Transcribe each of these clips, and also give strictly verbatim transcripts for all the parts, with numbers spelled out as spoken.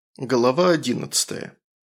Глава одиннадцатая.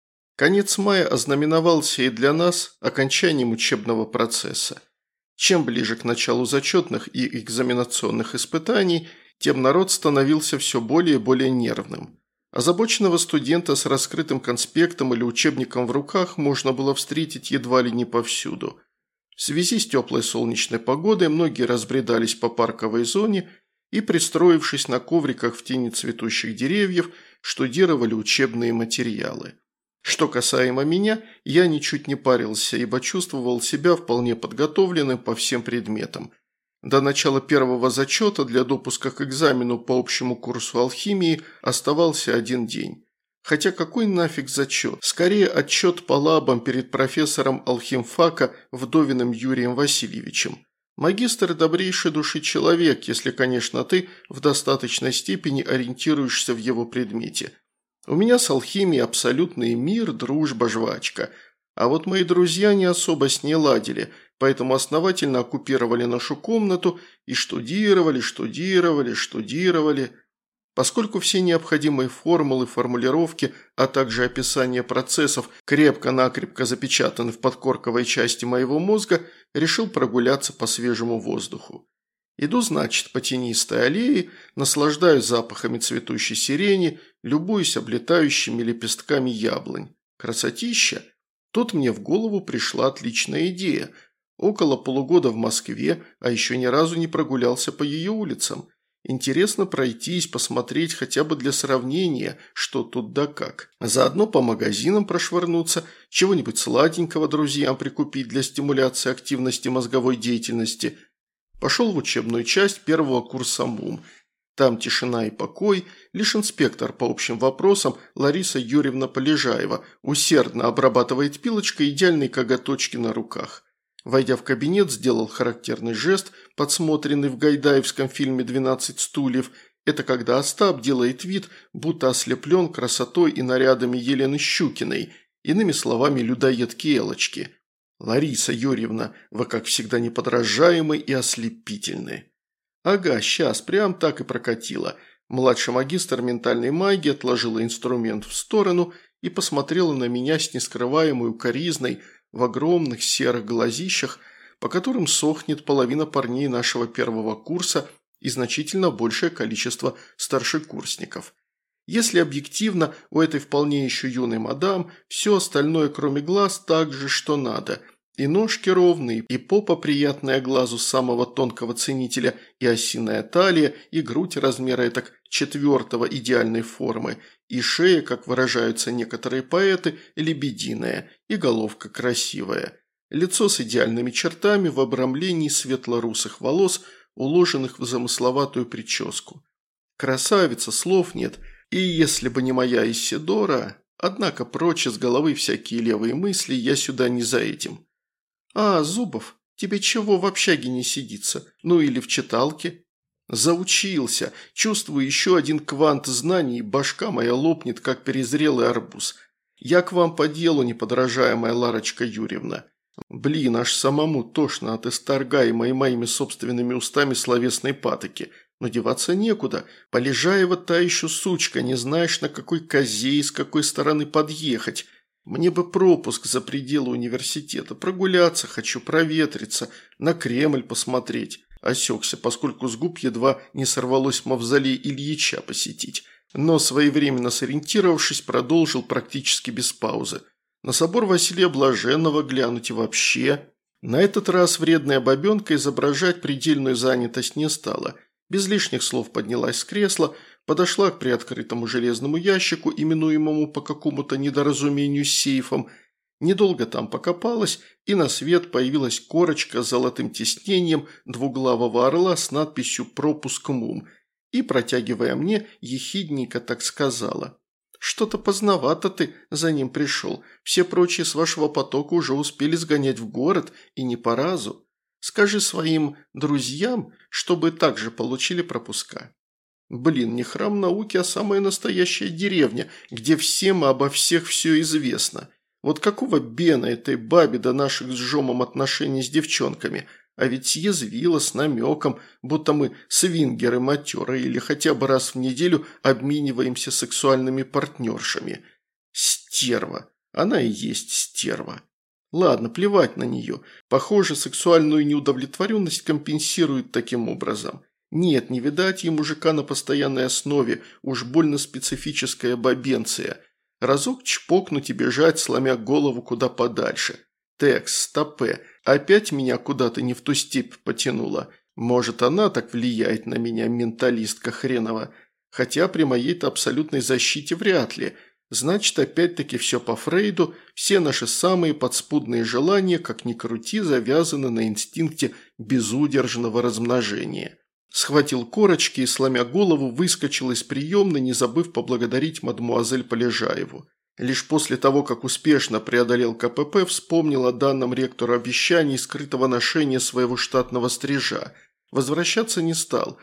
Конец мая ознаменовался и для нас окончанием учебного процесса. Чем ближе к началу зачетных и экзаменационных испытаний, тем народ становился все более и более нервным. Озабоченного студента с раскрытым конспектом или учебником в руках можно было встретить едва ли не повсюду. В связи с теплой солнечной погодой многие разбредались по парковой зоне и, пристроившись на ковриках в тени цветущих деревьев, штудировали учебные материалы. Что касаемо меня, я ничуть не парился, ибо чувствовал себя вполне подготовленным по всем предметам. До начала первого зачета для допуска к экзамену по общему курсу алхимии оставался один день. Хотя какой нафиг зачет? Скорее отчет по лабам перед профессором алхимфака Вдовиным Юрием Васильевичем. Магистр – добрейшей души человек, если, конечно, ты в достаточной степени ориентируешься в его предмете. У меня с алхимией абсолютный мир, дружба, жвачка. А вот мои друзья не особо с ней ладили, поэтому основательно оккупировали нашу комнату и штудировали, штудировали, штудировали. Поскольку все необходимые формулы, формулировки, а также описание процессов крепко-накрепко запечатаны в подкорковой части моего мозга, решил прогуляться по свежему воздуху. Иду, значит, по тенистой аллее, наслаждаюсь запахами цветущей сирени, любуюсь облетающими лепестками яблонь. Красотища! Тут мне в голову пришла отличная идея. Около полугода в Москве, а еще ни разу не прогулялся по ее улицам. Интересно пройтись, посмотреть хотя бы для сравнения, что тут да как. Заодно по магазинам прошвырнуться, чего-нибудь сладенького друзьям прикупить для стимуляции активности мозговой деятельности. Пошел в учебную часть первого курса МУМ. Там тишина и покой, лишь инспектор по общим вопросам Лариса Юрьевна Полежаева усердно обрабатывает пилочкой идеальные коготочки на руках. Войдя в кабинет, сделал характерный жест, подсмотренный в гайдаевском фильме «двенадцать стульев». Это когда Остап делает вид, будто ослеплен красотой и нарядами Елены Щукиной, иными словами, людоедки Элочки. «Лариса Юрьевна, вы, как всегда, неподражаемы и ослепительны». «Ага, сейчас, прям так и прокатило». Младший магистр ментальной магии отложила инструмент в сторону и посмотрела на меня с нескрываемой укоризной, в огромных серых глазищах, по которым сохнет половина парней нашего первого курса и значительно большее количество старшекурсников. Если объективно, у этой вполне еще юной мадам все остальное, кроме глаз, так же, что надо. И ножки ровные, и попа приятная глазу самого тонкого ценителя, и осиная талия, и грудь размера этак четвертого идеальной формы, и шея, как выражаются некоторые поэты, лебединая, и головка красивая. Лицо с идеальными чертами в обрамлении светло-русых волос, уложенных в замысловатую прическу. Красавица, слов нет, и если бы не моя Исидора, однако прочь из головы всякие левые мысли, я сюда не за этим. «А, Зубов, тебе чего в общаге не сидится? Ну или в читалке?» «Заучился. Чувствую еще один квант знаний, и башка моя лопнет, как перезрелый арбуз. Я к вам по делу, неподражаемая Ларочка Юрьевна. Блин, аж самому тошно от исторгаемой моими собственными устами словесной патоки. Но деваться некуда. Полежаева та еще сучка, не знаешь, на какой козе и с какой стороны подъехать. Мне бы пропуск за пределы университета, прогуляться хочу, проветриться, на Кремль посмотреть». Осекся, поскольку с губ едва не сорвалось мавзолей Ильича посетить. Но своевременно сориентировавшись, продолжил практически без паузы. На собор Василия Блаженного глянуть и вообще. На этот раз вредная бабенка изображать предельную занятость не стала. Без лишних слов поднялась с кресла, подошла к приоткрытому железному ящику, именуемому по какому-то недоразумению сейфом, недолго там покопалась, и на свет появилась корочка с золотым тиснением двуглавого орла с надписью «Пропуск МУМ», и, протягивая мне, ехидненько так сказала: «Что-то поздновато ты за ним пришел, все прочие с вашего потока уже успели сгонять в город, и не по разу. Скажи своим друзьям, чтобы также получили пропуска». Блин, не храм науки, а самая настоящая деревня, где всем обо всех все известно. Вот какого бена этой бабе до наших с Жомом отношений с девчонками? а ведь съязвила с намеком, будто мы свингеры матерые или хотя бы раз в неделю обмениваемся сексуальными партнершами. Стерва. Она и есть стерва. Ладно, плевать на нее. Похоже, сексуальную неудовлетворенность компенсирует таким образом. Нет, не видать ей мужика на постоянной основе, уж больно специфическая бабенция. Разок чпокнуть и бежать, сломя голову куда подальше. Текс, стопе, опять меня куда-то не в ту степь потянула. Может, она так влияет на меня, менталистка хренова. Хотя при моей-то абсолютной защите вряд ли. Значит, опять-таки все по Фрейду, все наши самые подспудные желания, как ни крути, завязаны на инстинкте безудержного размножения. Схватил корочки и, сломя голову, выскочил из приемной, не забыв поблагодарить мадмуазель Полежаеву. Лишь после того, как успешно преодолел ка пэ пэ, вспомнил о данном ректору обещании скрытого ношения своего штатного стрижа. Возвращаться не стал.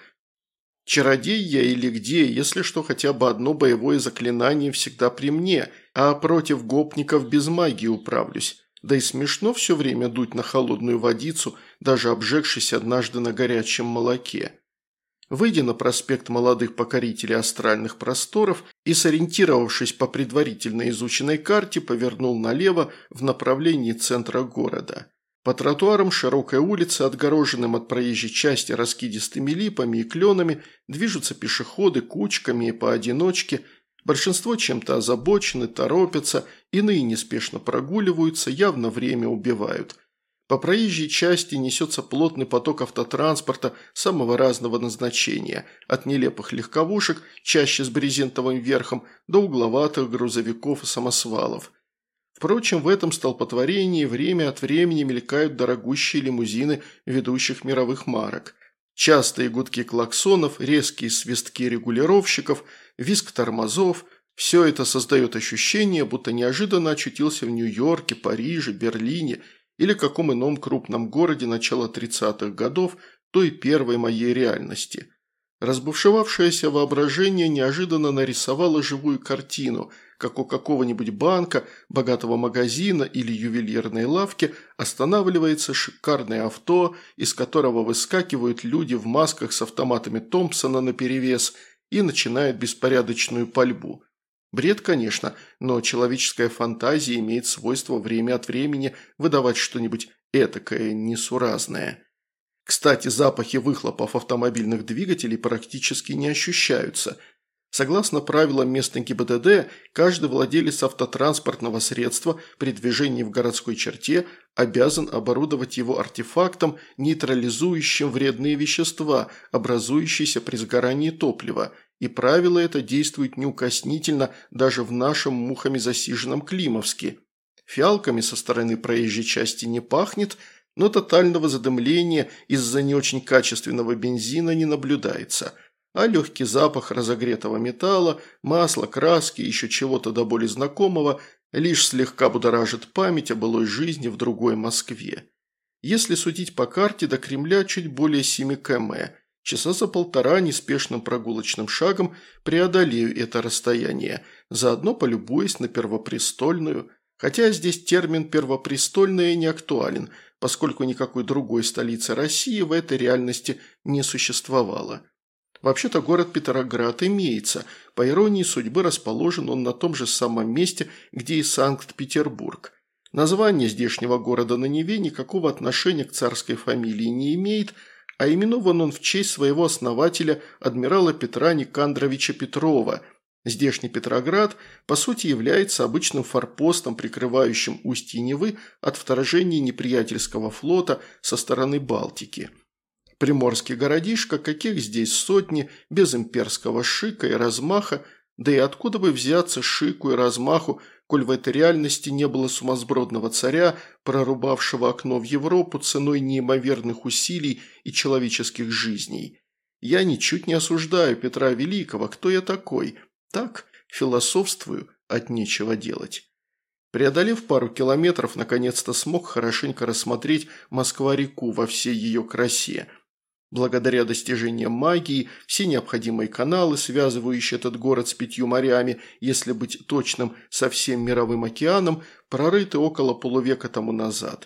Чародей я или где, если что, хотя бы одно боевое заклинание всегда при мне, а против гопников без магии управлюсь. Да и смешно все время дуть на холодную водицу, даже обжегшись однажды на горячем молоке. Выйдя на проспект молодых покорителей астральных просторов и сориентировавшись по предварительно изученной карте, повернул налево в направлении центра города. По тротуарам широкой улицы, отгороженным от проезжей части раскидистыми липами и кленами, движутся пешеходы кучками и поодиночке. Большинство чем-то озабочены, торопятся, иные неспешно прогуливаются, явно время убивают. По проезжей части несется плотный поток автотранспорта самого разного назначения, от нелепых легковушек, чаще с брезентовым верхом, до угловатых грузовиков и самосвалов. Впрочем, в этом столпотворении время от времени мелькают дорогущие лимузины ведущих мировых марок. Частые гудки клаксонов, резкие свистки регулировщиков, визг тормозов – все это создает ощущение, будто неожиданно очутился в Нью-Йорке, Париже, Берлине или каком ином крупном городе начала тридцатых годов, той первой моей реальности. Разбушевавшееся воображение неожиданно нарисовало живую картину, как у какого-нибудь банка, богатого магазина или ювелирной лавки останавливается шикарное авто, из которого выскакивают люди в масках с автоматами Томпсона наперевес и начинают беспорядочную пальбу. Бред, конечно, но человеческая фантазия имеет свойство время от времени выдавать что-нибудь этакое несуразное. Кстати, запахи выхлопов автомобильных двигателей практически не ощущаются. Согласно правилам местной гэ и бэ дэ дэ, каждый владелец автотранспортного средства при движении в городской черте обязан оборудовать его артефактом, нейтрализующим вредные вещества, образующиеся при сгорании топлива, и правило это действует неукоснительно даже в нашем мухами засиженном Климовске. Фиалками со стороны проезжей части не пахнет, но тотального задымления из-за не очень качественного бензина не наблюдается, а легкий запах разогретого металла, масла, краски и еще чего-то до боли знакомого лишь слегка будоражит память о былой жизни в другой Москве. Если судить по карте, до Кремля чуть более семи километров. Часа за полтора неспешным прогулочным шагом преодолею это расстояние, заодно полюбуясь на Первопрестольную, хотя здесь термин «первопрестольная» не актуален, поскольку никакой другой столицы России в этой реальности не существовало. Вообще-то город Петроград имеется, по иронии судьбы расположен он на том же самом месте, где и Санкт-Петербург. Название здешнего города на Неве никакого отношения к царской фамилии не имеет, а именован он в честь своего основателя адмирала Петра Никандровича Петрова. Здешний Петроград, по сути, является обычным форпостом, прикрывающим устье Невы от вторжения неприятельского флота со стороны Балтики. Приморский городишко, каких здесь сотни, без имперского шика и размаха, да и откуда бы взяться шику и размаху, коль в этой реальности не было сумасбродного царя, прорубавшего окно в Европу ценой неимоверных усилий и человеческих жизней. Я ничуть не осуждаю Петра Великого, кто я такой? Так, философствую, от нечего делать. Преодолев пару километров, наконец-то смог хорошенько рассмотреть Москва-реку во всей ее красе. Благодаря достижениям магии, все необходимые каналы, связывающие этот город с пятью морями, если быть точным, со всем мировым океаном, прорыты около полувека тому назад.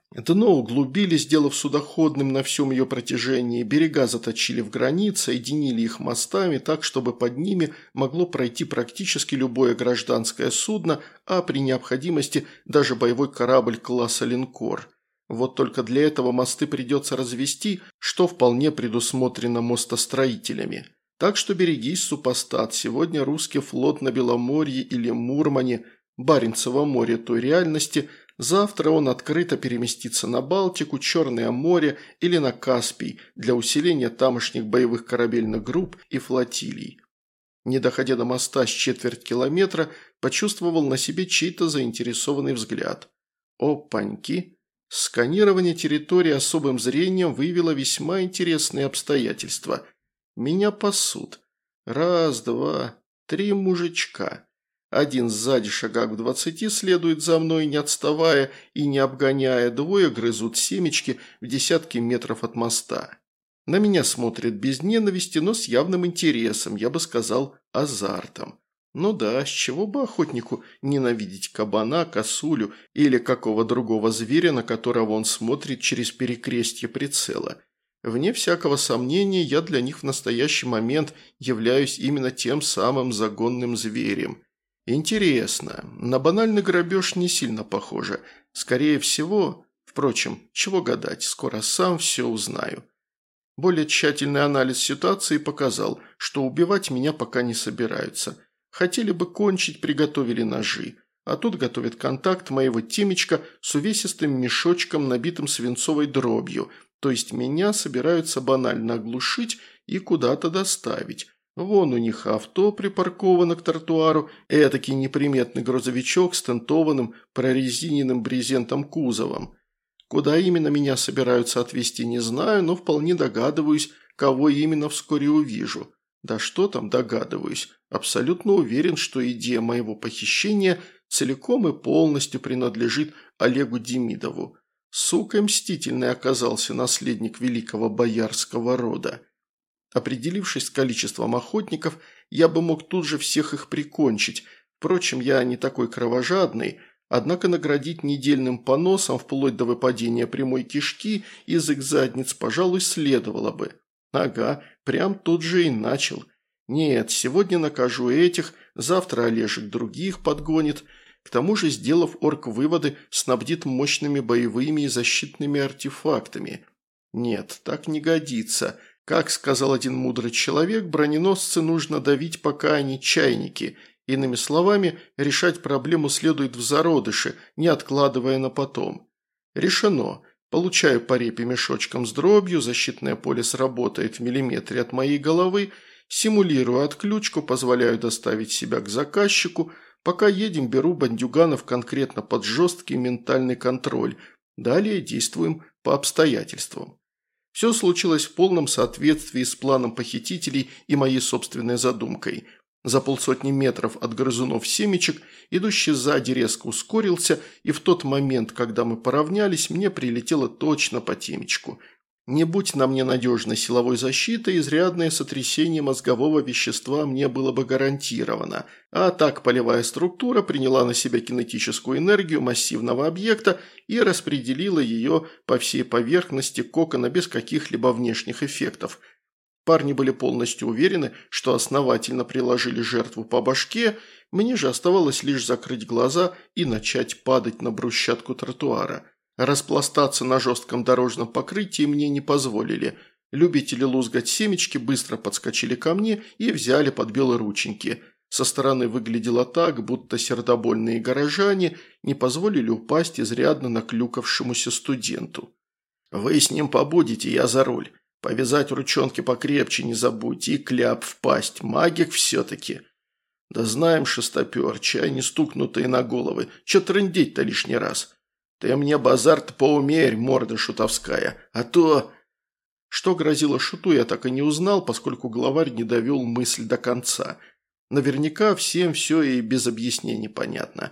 Дно углубили, сделав судоходным на всем ее протяжении, берега заточили в гранит, соединили их мостами так, чтобы под ними могло пройти практически любое гражданское судно, а при необходимости даже боевой корабль класса линкор. Вот только для этого мосты придется развести, что вполне предусмотрено мостостроителями. Так что берегись, супостат, сегодня русский флот на Беломорье или Мурмане, Баренцево море той реальности, завтра он открыто переместится на Балтику, Черное море или на Каспий для усиления тамошних боевых корабельных групп и флотилий. Не доходя до моста с четверть километра, почувствовал на себе чей-то заинтересованный взгляд. Опаньки! Сканирование территории особым зрением выявило весьма интересные обстоятельства. Меня пасут. Раз, два, три мужичка. Один сзади шагах в двадцати следует за мной, не отставая и не обгоняя, двое грызут семечки в десятки метров от моста. На меня смотрят без ненависти, но с явным интересом, я бы сказал, азартом. Ну да, с чего бы охотнику ненавидеть кабана, косулю или какого другого зверя, на которого он смотрит через перекрестье прицела. Вне всякого сомнения, я для них в настоящий момент являюсь именно тем самым загонным зверем. Интересно, на банальный грабеж не сильно похоже. Скорее всего, впрочем, чего гадать, скоро сам все узнаю. Более тщательный анализ ситуации показал, что убивать меня пока не собираются. Хотели бы кончить, приготовили ножи. А тут готовят контакт моего темечка с увесистым мешочком, набитым свинцовой дробью, то есть меня собираются банально оглушить и куда-то доставить. Вон у них авто припарковано к тротуару, этакий неприметный грузовичок с тентованным прорезиненным брезентом кузовом. Куда именно меня собираются отвезти, не знаю, но вполне догадываюсь, кого именно вскоре увижу. Да что там догадываюсь, абсолютно уверен, что идея моего похищения целиком и полностью принадлежит Олегу Демидову. Сука мстительный оказался наследник великого боярского рода. Определившись с количеством охотников, я бы мог тут же всех их прикончить. Впрочем, я не такой кровожадный, однако наградить недельным поносом вплоть до выпадения прямой кишки из их задниц, пожалуй, следовало бы. Ага, прям тут же и начал. Нет, сегодня накажу этих, завтра Олежек других подгонит. К тому же, сделав орк-выводы, снабдит мощными боевыми и защитными артефактами. Нет, так не годится. Как сказал один мудрый человек, броненосцы нужно давить, пока они чайники. Иными словами, решать проблему следует в зародыше, не откладывая на потом. Решено. Получаю по репе мешочком с дробью, защитное поле сработает в миллиметре от моей головы, симулирую отключку, позволяю доставить себя к заказчику. Пока едем, беру бандюганов конкретно под жесткий ментальный контроль. Далее действуем по обстоятельствам. Все случилось в полном соответствии с планом похитителей и моей собственной задумкой. За полсотни метров от грызунов семечек идущий сзади резко ускорился, и в тот момент, когда мы поравнялись, мне прилетело точно по темечку. Не будь на мне надежной силовой защиты, изрядное сотрясение мозгового вещества мне было бы гарантировано, а так полевая структура приняла на себя кинетическую энергию массивного объекта и распределила ее по всей поверхности кокона без каких-либо внешних эффектов. Парни были полностью уверены, что основательно приложили жертву по башке, мне же оставалось лишь закрыть глаза и начать падать на брусчатку тротуара. Распластаться на жестком дорожном покрытии мне не позволили. Любители лузгать семечки быстро подскочили ко мне и взяли под белые рученьки. Со стороны выглядело так, будто сердобольные горожане не позволили упасть изрядно наклюкавшемуся студенту. «Вы с ним побудете, я за руль. Повязать ручонки покрепче не забудьте и кляп в пасть, магик все-таки». «Да знаем, шестопер, чай не стукнутые на головы, че трындеть-то лишний раз?» «Ты мне базар-то поумерь, морда шутовская, а то...» Что грозило шуту, я так и не узнал, поскольку главарь не довел мысль до конца. Наверняка всем все и без объяснений понятно.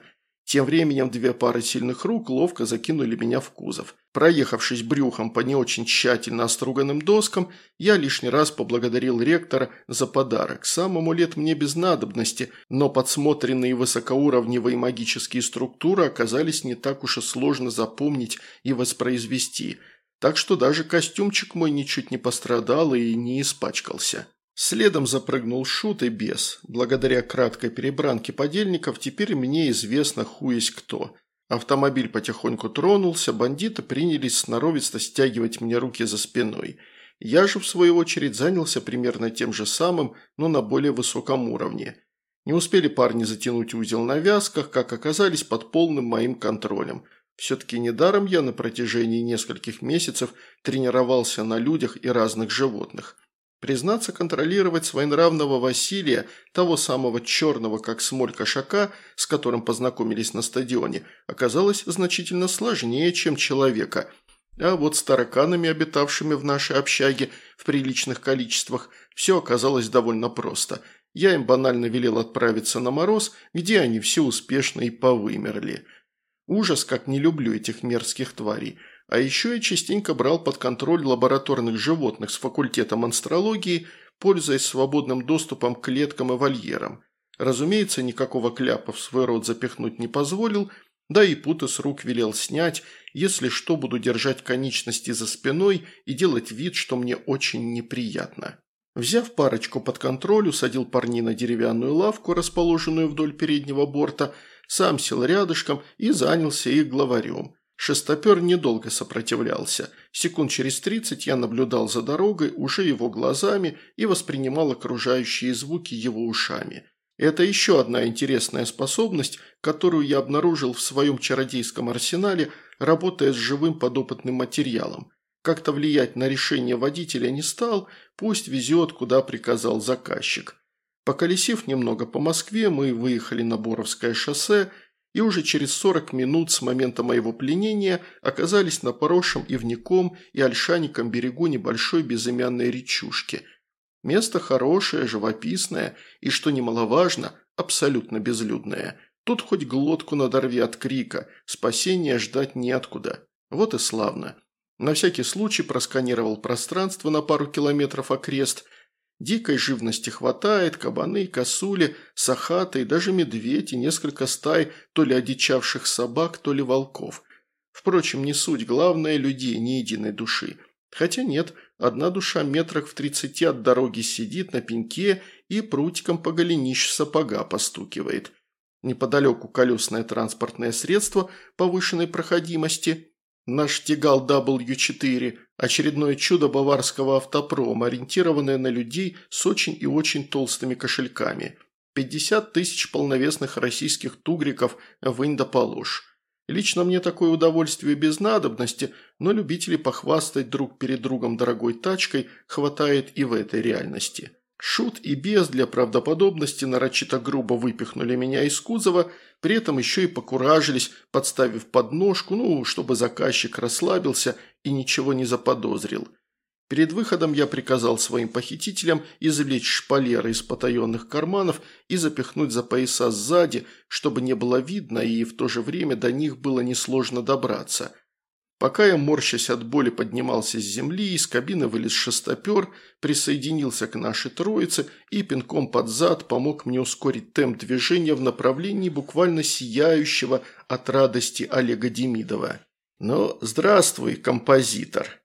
Тем временем две пары сильных рук ловко закинули меня в кузов. Проехавшись брюхом по не очень тщательно оструганным доскам, я лишний раз поблагодарил ректора за подарок. Сам амулет мне без надобности, но подсмотренные высокоуровневые магические структуры оказались не так уж и сложно запомнить и воспроизвести, так что даже костюмчик мой ничуть не пострадал и не испачкался. Следом запрыгнул Шут и Бес. Благодаря краткой перебранке подельников теперь мне известно ху есть кто. Автомобиль потихоньку тронулся, бандиты принялись сноровисто стягивать мне руки за спиной. Я же, в свою очередь, занялся примерно тем же самым, но на более высоком уровне. Не успели парни затянуть узел на вязках, как оказались под полным моим контролем. Все-таки недаром я на протяжении нескольких месяцев тренировался на людях и разных животных. Признаться, контролировать своенравного Василия, того самого черного, как смоль кошака, с которым познакомились на стадионе, оказалось значительно сложнее, чем человека. А вот с тараканами, обитавшими в нашей общаге в приличных количествах, все оказалось довольно просто. Я им банально велел отправиться на мороз, где они все успешно и повымерли. Ужас, как не люблю этих мерзких тварей. А еще я частенько брал под контроль лабораторных животных с факультета монстрологии, пользуясь свободным доступом к клеткам и вольерам. Разумеется, никакого кляпа в свой рот запихнуть не позволил, да и путы с рук велел снять, если что, буду держать конечности за спиной и делать вид, что мне очень неприятно. Взяв парочку под контроль, усадил парней на деревянную лавку, расположенную вдоль переднего борта, сам сел рядышком и занялся их главарем. Шестопер недолго сопротивлялся. Секунд через тридцать я наблюдал за дорогой уже его глазами и воспринимал окружающие звуки его ушами. Это еще одна интересная способность, которую я обнаружил в своем чародейском арсенале, работая с живым подопытным материалом. Как-то влиять на решение водителя не стал, пусть везет, куда приказал заказчик. Поколесив немного по Москве, мы выехали на Боровское шоссе, и уже через сорок минут с момента моего пленения оказались на поросшем ивняком и ольшаником берегу небольшой безымянной речушки. Место хорошее, живописное и, что немаловажно, абсолютно безлюдное. Тут хоть глотку надорви от крика, спасения ждать неоткуда. Вот и славно. На всякий случай просканировал пространство на пару километров окрест. Дикой живности хватает, кабаны, косули, сахаты и даже медведь и несколько стай то ли одичавших собак, то ли волков. Впрочем, не суть, главное – людей ни единой души. Хотя нет, одна душа метрах в тридцати от дороги сидит на пеньке и прутиком по голенищу сапога постукивает. Неподалеку колесное транспортное средство повышенной проходимости. Наш Тигал дабл ю четыре – очередное чудо баварского автопрома, ориентированное на людей с очень и очень толстыми кошельками. пятьдесят тысяч полновесных российских тугриков вынь да положь. Лично мне такое удовольствие без надобности, но любителей похвастать друг перед другом дорогой тачкой хватает и в этой реальности. Шут и Бес для правдоподобности нарочито грубо выпихнули меня из кузова, при этом еще и покуражились, подставив подножку, ну, чтобы заказчик расслабился и ничего не заподозрил. Перед выходом я приказал своим похитителям извлечь шпалеры из потаенных карманов и запихнуть за пояса сзади, чтобы не было видно и в то же время до них было несложно добраться. Пока я, морщась от боли, поднимался с земли, из кабины вылез шестопер, присоединился к нашей троице и пинком под зад помог мне ускорить темп движения в направлении буквально сияющего от радости Олега Демидова. Ну, здравствуй, композитор.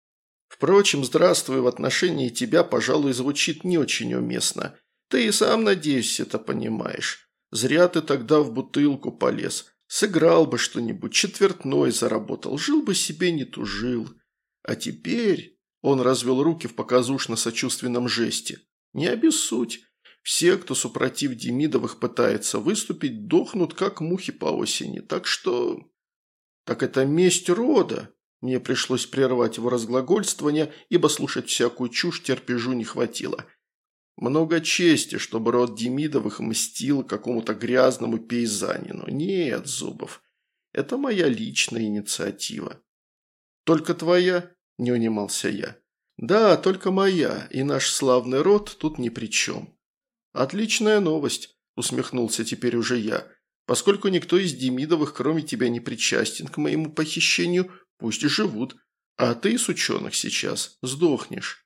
Впрочем, здравствуй в отношении тебя, пожалуй, звучит не очень уместно. Ты и сам, надеюсь, это понимаешь. Зря ты тогда в бутылку полез. Сыграл бы что-нибудь, четвертной заработал, жил бы себе, не тужил. А теперь...» Он развел руки в показушно-сочувственном жесте. «Не обессудь. Все, кто супротив Демидовых пытается выступить, дохнут, как мухи по осени. Так что...» «Так это месть рода?» Мне пришлось прервать его разглагольствование, ибо слушать всякую чушь терпежу не хватило. Много чести, чтобы род Демидовых мстил какому-то грязному пейзанину. Нет, Зубов, это моя личная инициатива. Только твоя? Не унимался я. Да, только моя, и наш славный род тут ни при чем. Отличная новость, усмехнулся теперь уже я. Поскольку никто из Демидовых, кроме тебя, не причастен к моему похищению, пусть и живут. А ты с ученых сейчас сдохнешь».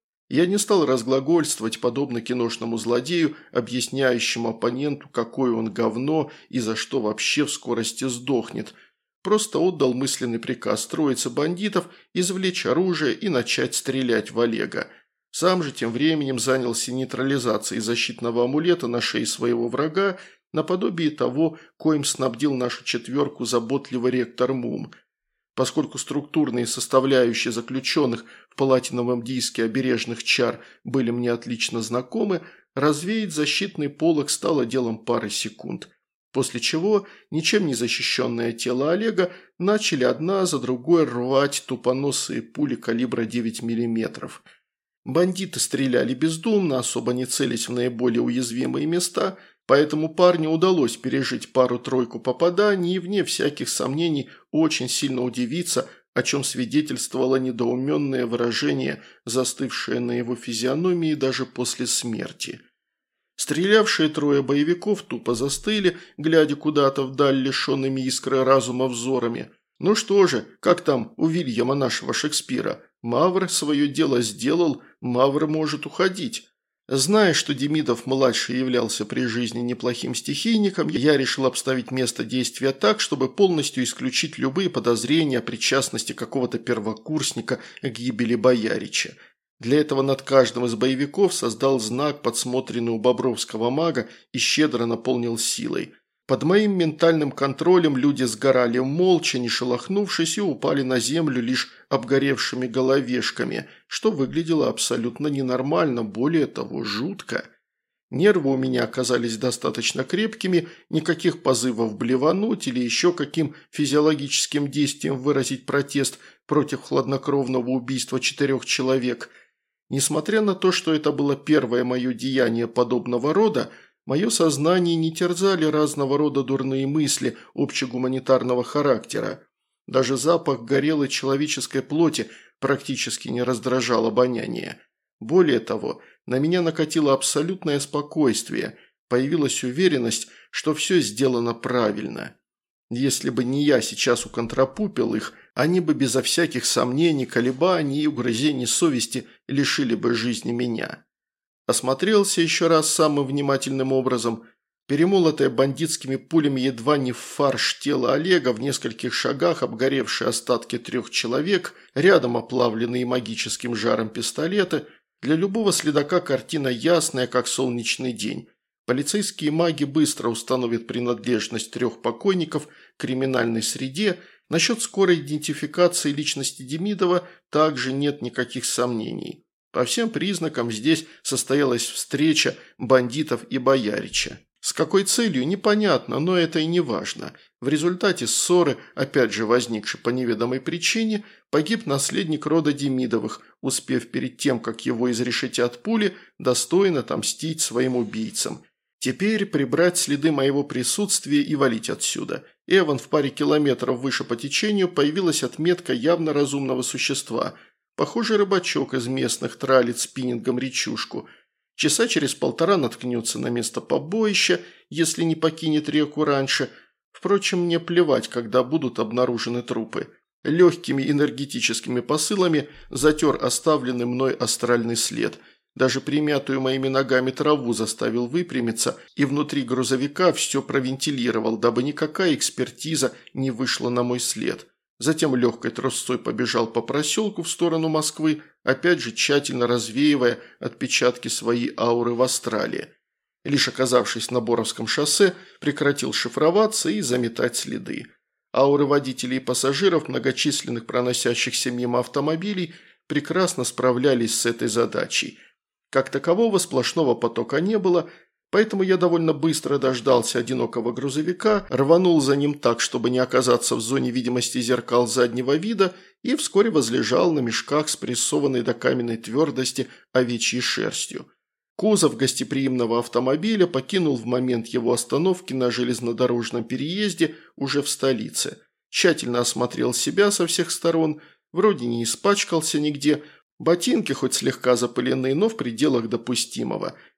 Я не стал разглагольствовать, подобно киношному злодею, объясняющему оппоненту, какое он говно и за что вообще в скорости сдохнет. Просто отдал мысленный приказ троице бандитов извлечь оружие и начать стрелять в Олега. Сам же тем временем занялся нейтрализацией защитного амулета на шее своего врага, наподобие того, коим снабдил нашу четверку заботливый ректор Мум. Поскольку структурные составляющие заключенных в платиновом диске обережных чар были мне отлично знакомы, развеять защитный полог стало делом пары секунд. После чего ничем не защищенное тело Олега начали одна за другой рвать тупоносые пули калибра девять миллиметров. Бандиты стреляли бездумно, особо не целясь в наиболее уязвимые места, поэтому парню удалось пережить пару-тройку попаданий и, вне всяких сомнений, очень сильно удивиться, о чем свидетельствовало недоуменное выражение, застывшее на его физиономии даже после смерти. Стрелявшие трое боевиков тупо застыли, глядя куда-то вдаль лишенными искры разума взорами. Ну что же, как там у Вильяма нашего Шекспира? Мавр свое дело сделал, Мавр может уходить. Зная, что Демидов-младший являлся при жизни неплохим стихийником, я решил обставить место действия так, чтобы полностью исключить любые подозрения о причастности какого-то первокурсника к гибели боярича. Для этого над каждым из боевиков создал знак, подсмотренный у бобровского мага, и щедро наполнил силой. Под моим ментальным контролем люди сгорали молча, не шелохнувшись, и упали на землю лишь обгоревшими головешками, что выглядело абсолютно ненормально, более того, жутко. Нервы у меня оказались достаточно крепкими, никаких позывов блевануть или еще каким физиологическим действием выразить протест против хладнокровного убийства четырех человек. Несмотря на то, что это было первое мое деяние подобного рода, мое сознание не терзали разного рода дурные мысли общегуманитарного характера. Даже запах горелой человеческой плоти практически не раздражал обоняние. Более того, на меня накатило абсолютное спокойствие, появилась уверенность, что все сделано правильно. Если бы не я сейчас уконтрапупил их, они бы безо всяких сомнений, колебаний и угрызений совести лишили бы жизни меня. Осмотрелся еще раз самым внимательным образом. Перемолотое бандитскими пулями едва не в фарш тело Олега, в нескольких шагах обгоревшие остатки трех человек, рядом оплавленные магическим жаром пистолеты. Для любого следака картина ясная, как солнечный день. Полицейские маги быстро установят принадлежность трех покойников к криминальной среде. Насчет скорой идентификации личности Демидова также нет никаких сомнений. По всем признакам здесь состоялась встреча бандитов и боярича. С какой целью, непонятно, но это и не важно. В результате ссоры, опять же возникшей по неведомой причине, погиб наследник рода Демидовых, успев перед тем, как его изрешетят пули, достойно отомстить своим убийцам. Теперь прибрать следы моего присутствия и валить отсюда. Эван в паре километров выше по течению появилась отметка явно разумного существа. Похоже, рыбачок из местных тралит спиннингом речушку. Часа через полтора наткнется на место побоища, если не покинет реку раньше. Впрочем, мне плевать, когда будут обнаружены трупы. Легкими энергетическими посылами затер оставленный мной астральный след. Даже примятую моими ногами траву заставил выпрямиться и внутри грузовика все провентилировал, дабы никакая экспертиза не вышла на мой след. Затем легкой трусцой побежал по проселку в сторону Москвы, опять же тщательно развеивая отпечатки своей ауры в астрале. Лишь оказавшись на Боровском шоссе, прекратил шифроваться и заметать следы. Ауры водителей и пассажиров, многочисленных проносящихся мимо автомобилей, прекрасно справлялись с этой задачей. Как такового сплошного потока не было, поэтому я довольно быстро дождался одинокого грузовика, рванул за ним так, чтобы не оказаться в зоне видимости зеркал заднего вида, и вскоре возлежал на мешках, спрессованной до каменной твердости овечьей шерстью. Кузов гостеприимного автомобиля покинул в момент его остановки на железнодорожном переезде уже в столице. Тщательно осмотрел себя со всех сторон, вроде не испачкался нигде. Ботинки хоть слегка запыленные, но в пределах допустимого.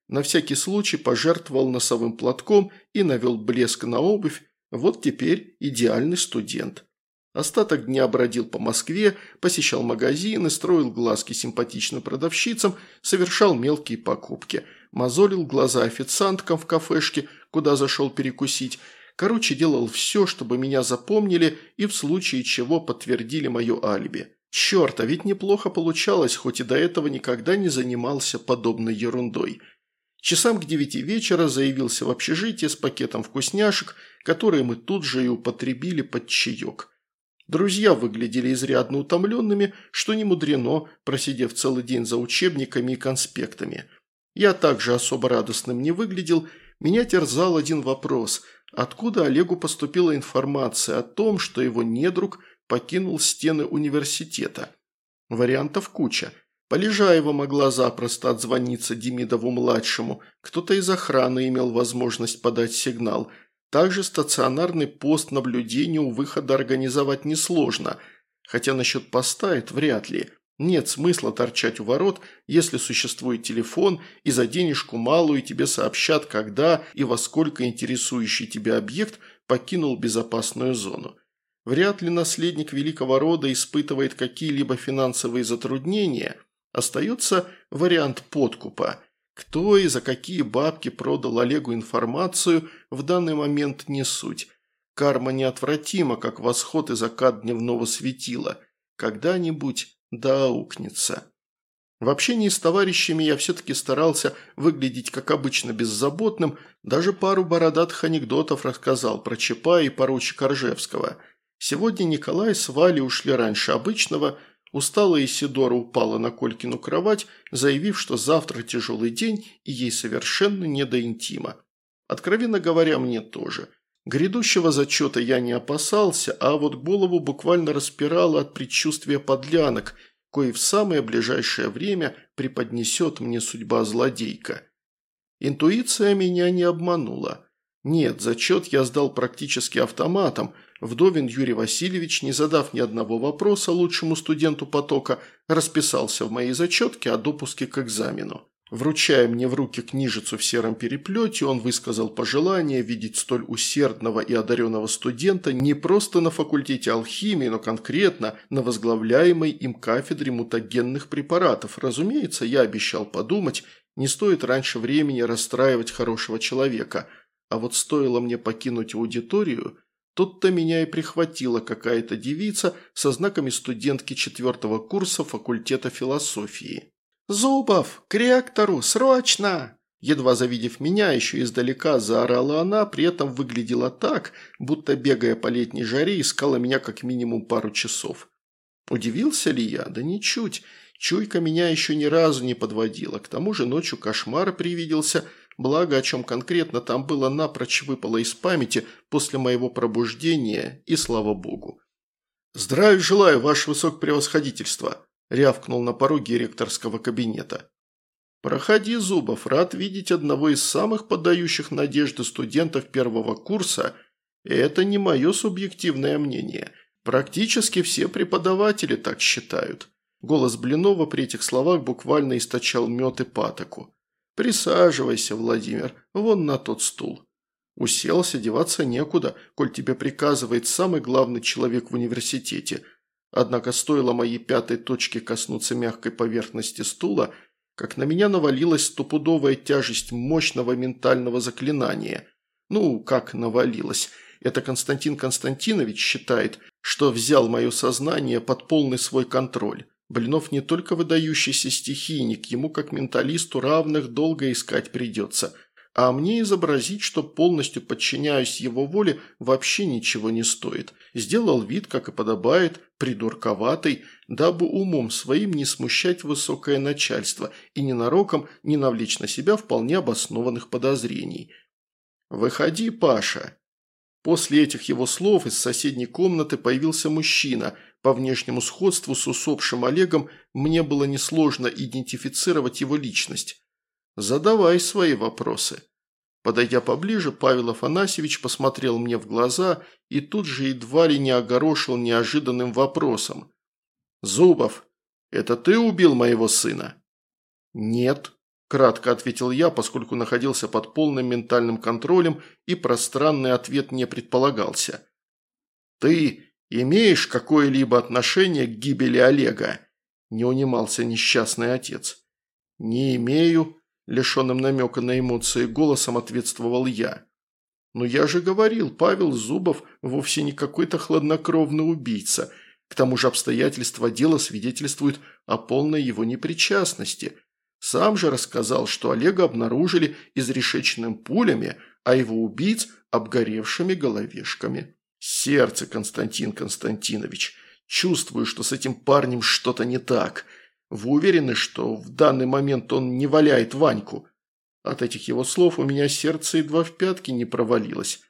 На всякий случай пожертвовал носовым платком и навел блеск на обувь. Вот теперь идеальный студент. Остаток дня бродил по Москве, посещал магазины, строил глазки симпатичным продавщицам, совершал мелкие покупки, мозолил глаза официанткам в кафешке, куда зашел перекусить. Короче, делал все, чтобы меня запомнили и в случае чего подтвердили мое алиби. Черт, а ведь неплохо получалось, хоть и до этого никогда не занимался подобной ерундой. Часам к девяти вечера заявился в общежитие с пакетом вкусняшек, которые мы тут же и употребили под чаек. Друзья выглядели изрядно утомленными, что не мудрено, просидев целый день за учебниками и конспектами. Я также особо радостным не выглядел, меня терзал один вопрос – откуда Олегу поступила информация о том, что его недруг покинул стены университета? Вариантов куча. Полежаева могла запросто отзвониться Демидову-младшему, кто-то из охраны имел возможность подать сигнал. Также стационарный пост наблюдения у выхода организовать несложно, хотя насчет поста это вряд ли. Нет смысла торчать у ворот, если существует телефон, и за денежку малую тебе сообщат, когда и во сколько интересующий тебя объект покинул безопасную зону. Вряд ли наследник великого рода испытывает какие-либо финансовые затруднения. Остается вариант подкупа. Кто и за какие бабки продал Олегу информацию, в данный момент не суть. Карма неотвратима, как восход и закат дневного светила. Когда-нибудь да аукнется. В общении с товарищами я все-таки старался выглядеть как обычно беззаботным, даже пару бородатых анекдотов рассказал про Чапая и поручика Ржевского. Сегодня Николай с Валей ушли раньше обычного. Усталая Исидора упала на Колькину кровать, заявив, что завтра тяжелый день и ей совершенно не до интима. Откровенно говоря, мне тоже. Грядущего зачета я не опасался, а вот голову буквально распирало от предчувствия подлянок, кои в самое ближайшее время преподнесет мне судьба злодейка. Интуиция меня не обманула. Нет, зачет я сдал практически автоматом. Вдовин Юрий Васильевич, не задав ни одного вопроса лучшему студенту потока, расписался в моей зачетке о допуске к экзамену. Вручая мне в руки книжицу в сером переплете, он высказал пожелание видеть столь усердного и одаренного студента не просто на факультете алхимии, но конкретно на возглавляемой им кафедре мутагенных препаратов. Разумеется, я обещал подумать, не стоит раньше времени расстраивать хорошего человека. А вот стоило мне покинуть аудиторию, тут-то меня и прихватила какая-то девица со знаками студентки четвертого курса факультета философии. «Зубов, к ректору, срочно!» Едва завидев меня, еще издалека заорала она, при этом выглядела так, будто, бегая по летней жаре, искала меня как минимум пару часов. Удивился ли я? Да ничуть. Чуйка меня еще ни разу не подводила. К тому же ночью кошмар привиделся, благо о чем конкретно там было напрочь выпало из памяти после моего пробуждения, и слава богу. «Здравия желаю, ваше высокопревосходительство!» – рявкнул на пороге ректорского кабинета. «Проходи, Зубов, рад видеть одного из самых подающих надежды студентов первого курса. И это не мое субъективное мнение. Практически все преподаватели так считают». Голос Блинова при этих словах буквально источал мед и патоку. «Присаживайся, Владимир, вон на тот стул». Уселся, деваться некуда, коль тебе приказывает самый главный человек в университете. Однако стоило моей пятой точке коснуться мягкой поверхности стула, как на меня навалилась стопудовая тяжесть мощного ментального заклинания. Ну, как навалилась? Это Константин Константинович считает, что взял мое сознание под полный свой контроль. Блинов не только выдающийся стихийник, ему как менталисту равных долго искать придется. А мне изобразить, что полностью подчиняюсь его воле, вообще ничего не стоит. Сделал вид, как и подобает, придурковатый, дабы умом своим не смущать высокое начальство и ненароком не навлечь на себя вполне обоснованных подозрений. «Выходи, Паша». После этих его слов из соседней комнаты появился мужчина. По внешнему сходству с усопшим Олегом мне было несложно идентифицировать его личность. «Задавай свои вопросы». Подойдя поближе, Павел Афанасьевич посмотрел мне в глаза и тут же едва ли не огорошил неожиданным вопросом. «Зубов, это ты убил моего сына?» «Нет». кратко ответил я, поскольку находился под полным ментальным контролем и пространный ответ не предполагался. «Ты имеешь какое-либо отношение к гибели Олега?» – не унимался несчастный отец. «Не имею», – лишенным намека на эмоции голосом ответствовал я. «Но я же говорил, Павел Зубов вовсе не какой-то хладнокровный убийца. К тому же обстоятельства дела свидетельствуют о полной его непричастности. Сам же рассказал, что Олега обнаружили изрешеченным пулями, а его убийц – обгоревшими головешками. Сердце, Константин Константинович. Чувствую, что с этим парнем что-то не так. Вы уверены, что в данный момент он не валяет Ваньку?» От этих его слов у меня сердце едва в пятки не провалилось.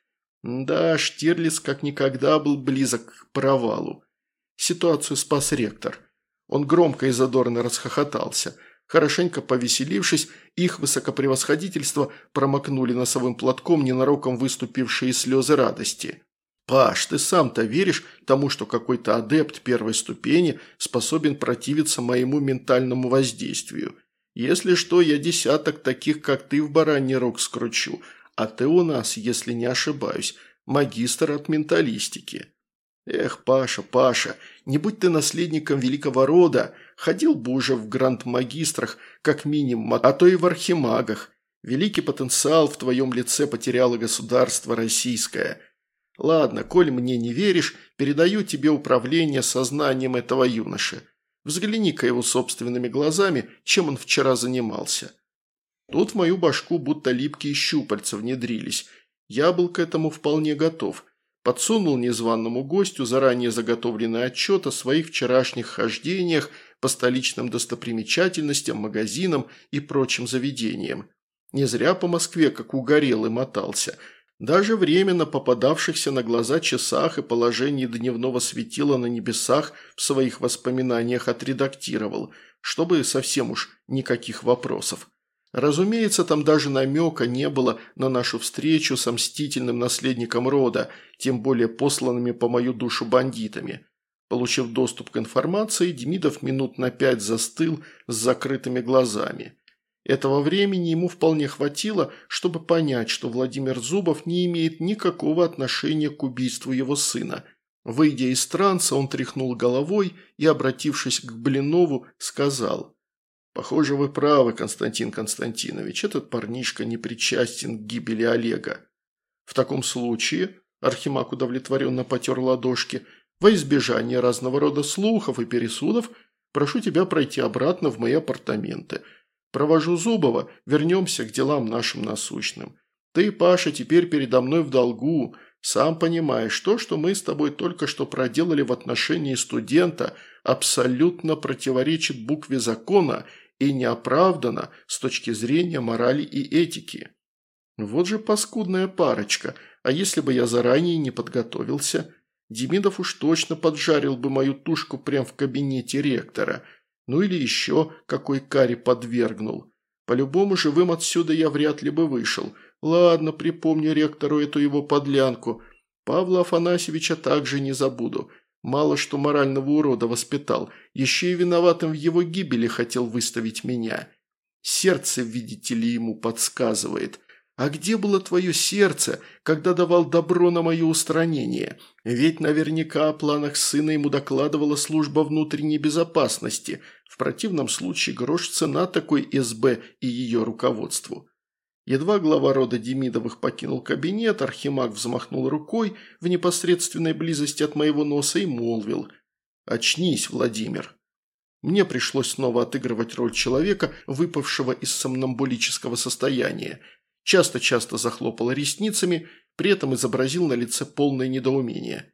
Да, Штирлиц как никогда был близок к провалу. Ситуацию спас ректор. Он громко и задорно расхохотался. Хорошенько повеселившись, их высокопревосходительство промокнули носовым платком ненароком выступившие слезы радости. «Паш, ты сам-то веришь тому, что какой-то адепт первой ступени способен противиться моему ментальному воздействию? Если что, я десяток таких, как ты, в бараний рог скручу, а ты у нас, если не ошибаюсь, магистр от менталистики». «Эх, Паша, Паша, не будь ты наследником великого рода, ходил бы уже в гранд-магистрах, как минимум, а то и в архимагах. Великий потенциал в твоем лице потеряло государство российское. Ладно, коль мне не веришь, передаю тебе управление сознанием этого юноши. Взгляни-ка его собственными глазами, чем он вчера занимался». Тут в мою башку будто липкие щупальца внедрились. Я был к этому вполне готов. Подсунул незваному гостю заранее заготовленный отчет о своих вчерашних хождениях по столичным достопримечательностям, магазинам и прочим заведениям. Не зря по Москве, как угорелый, мотался. Даже время на попадавшихся на глаза часах и положении дневного светила на небесах в своих воспоминаниях отредактировал, чтобы совсем уж никаких вопросов. Разумеется, там даже намека не было на нашу встречу со мстительным наследником рода, тем более посланными по мою душу бандитами. Получив доступ к информации, Демидов минут на пять застыл с закрытыми глазами. Этого времени ему вполне хватило, чтобы понять, что Владимир Зубов не имеет никакого отношения к убийству его сына. Выйдя из транса, он тряхнул головой и, обратившись к Блинову, сказал: «Похоже, вы правы, Константин Константинович, этот парнишка не причастен к гибели Олега. В таком случае, Архимаг удовлетворенно потер ладошки, во избежание разного рода слухов и пересудов, прошу тебя пройти обратно в мои апартаменты. Провожу Зубова, вернемся к делам нашим насущным. Ты, Паша, теперь передо мной в долгу. Сам понимаешь, то, что мы с тобой только что проделали в отношении студента, абсолютно противоречит букве закона и неоправданно с точки зрения морали и этики. Вот же паскудная парочка, а если бы я заранее не подготовился? Демидов уж точно поджарил бы мою тушку прямо в кабинете ректора, ну или еще какой каре подвергнул. По-любому живым отсюда я вряд ли бы вышел. Ладно, припомню ректору эту его подлянку. Павла Афанасьевича также не забуду. Мало что морального урода воспитал, еще и виноватым в его гибели хотел выставить меня. Сердце, видите ли, ему подсказывает. А где было твое сердце, когда давал добро на мое устранение? Ведь наверняка о планах сына ему докладывала служба внутренней безопасности. В противном случае грош цена такой эс бэ и ее руководству. Едва глава рода Демидовых покинул кабинет, Архимаг взмахнул рукой в непосредственной близости от моего носа и молвил: «Очнись, Владимир». Мне пришлось снова отыгрывать роль человека, выпавшего из сомнамбулического состояния. Часто-часто захлопал ресницами, при этом изобразил на лице полное недоумение.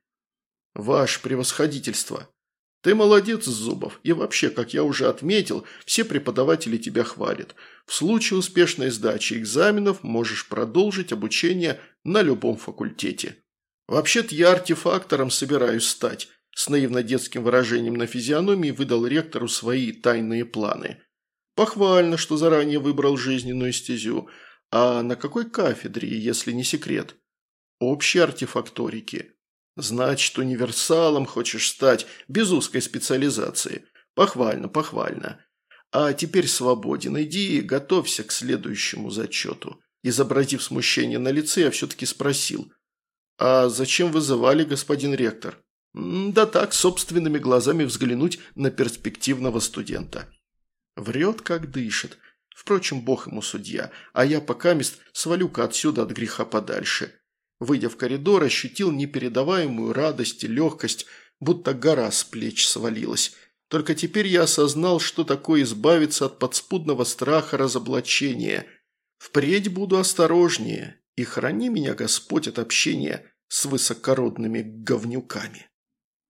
«Ваше превосходительство! Ты молодец, Зубов, и вообще, как я уже отметил, все преподаватели тебя хвалят. В случае успешной сдачи экзаменов можешь продолжить обучение на любом факультете. Вообще-то я артефактором собираюсь стать», с наивно-детским выражением на физиономии выдал ректору свои тайные планы. «Похвально, что заранее выбрал жизненную стезю. А на какой кафедре, если не секрет?» «Общей артефакторики». «Значит, универсалом хочешь стать, без узкой специализации. Похвально, похвально. А теперь свободен, иди и готовься к следующему зачету». Изобразив смущение на лице, я все-таки спросил: «А зачем вызывали, господин ректор?» «Да так, собственными глазами взглянуть на перспективного студента». Врет, как дышит. Впрочем, бог ему судья, а я покамест свалю-ка отсюда от греха подальше. Выйдя в коридор, ощутил непередаваемую радость и легкость, будто гора с плеч свалилась. Только теперь я осознал, что такое избавиться от подспудного страха разоблачения. Впредь буду осторожнее, и храни меня, Господь, от общения с высокородными говнюками.